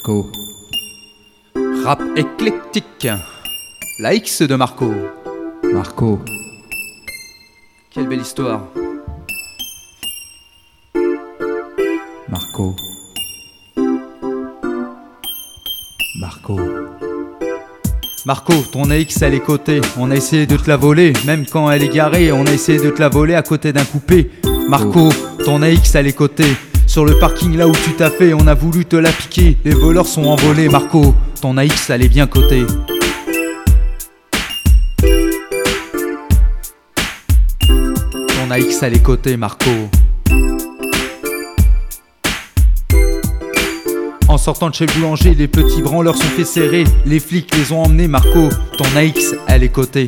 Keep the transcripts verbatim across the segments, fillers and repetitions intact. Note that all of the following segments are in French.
Marco. Rap éclectique. La X de Marco. Marco. Quelle belle histoire. Marco. Marco. Marco, ton A X elle est cotée, on a essayé de te la voler, même quand elle est garée, on a essayé de te la voler à côté d'un coupé. Marco, ton A X elle est cotée, sur le parking là où tu t'as fait, on a voulu te la piquer, les voleurs sont envolés. Marco, ton A X elle est bien cotée. Ton A X elle est cotée, Marco. En sortant de chez le boulanger, les petits branleurs sont fait serrer. Les flics les ont emmenés, Marco. Ton A X, elle est cotée.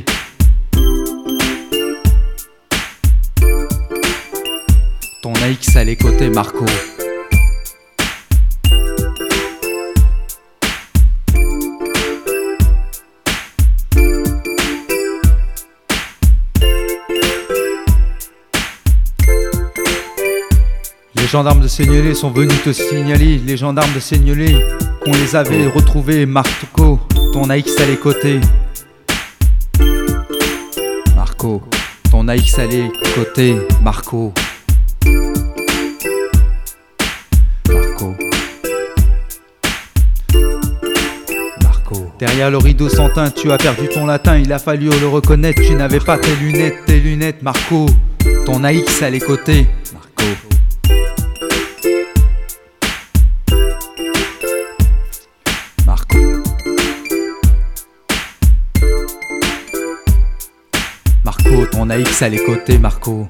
Ton A X, elle est cotée, Marco. Les gendarmes de Seignelay sont venus te signaler, les gendarmes de Seignelay, qu'on les avait retrouvés. Marco, ton A X elle est cotée. Marco, ton A X elle est cotée. Marco. Marco. Marco. Derrière le rideau sans teint, tu as perdu ton latin, il a fallu le reconnaître, tu n'avais pas tes lunettes, tes lunettes, Marco. Ton A X elle est cotée. Marco. Marco. Marco, ton A X elle est cotée, Marco.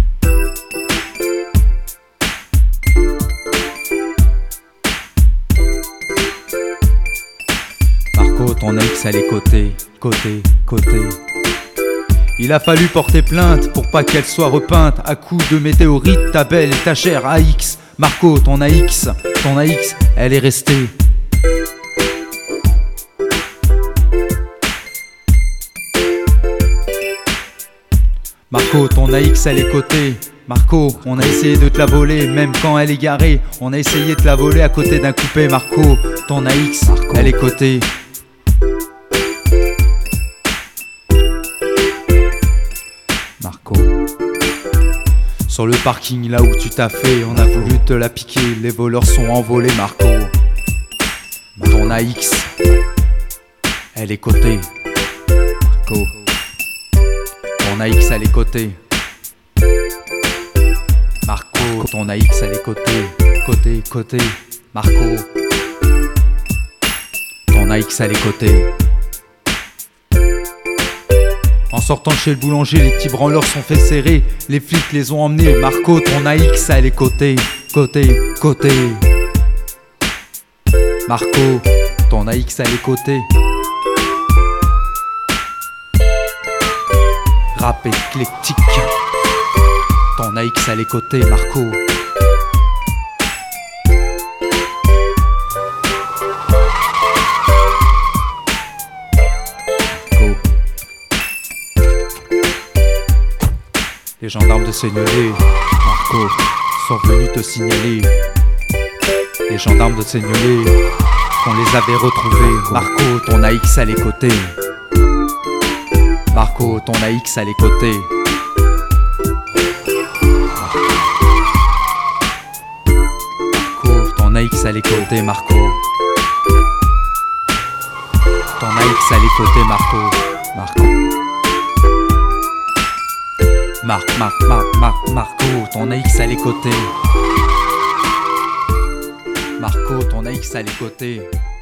Marco, ton A X elle est cotée, cotée, cotée. Il a fallu porter plainte pour pas qu'elle soit repeinte à coups de météorites, ta belle et ta chère A X. Marco, ton A X, ton A X, elle est restée. Marco, ton A X elle est cotée. Marco, on a essayé de te la voler, même quand elle est garée. On a essayé de te la voler à côté d'un coupé. Marco, ton A X, Marco, elle est cotée. Marco. Sur le parking là où tu t'as fait, on a voulu te la piquer, les voleurs sont envolés. Marco, ton A X, elle est cotée. Marco. Ton A X elle est cotée. Marco, ton A X elle est cotée. Côté, côté. Marco. Ton A X elle est cotée. En sortant de chez le boulanger, les petits branleurs sont fait serrer. Les flics les ont emmenés. Marco, ton A X elle est cotée. Côté, côté. Marco, ton A X elle est cotée. Rap éclectique. Ton A X elle est cotée, Marco. Marco. Les gendarmes de Seignelay, Marco, sont venus te signaler. Les gendarmes de Seignelay, qu'on les avait retrouvés. Marco, ton A X elle est cotée. Marco, ton A X elle est cotée. Marco, ton A X elle est cotée, Marco. Ton A X elle est cotée, Marco. Marco. Marc, Marc, Marc, Marc, Marco, ton A X elle est cotée. Marco, ton A X elle est cotée.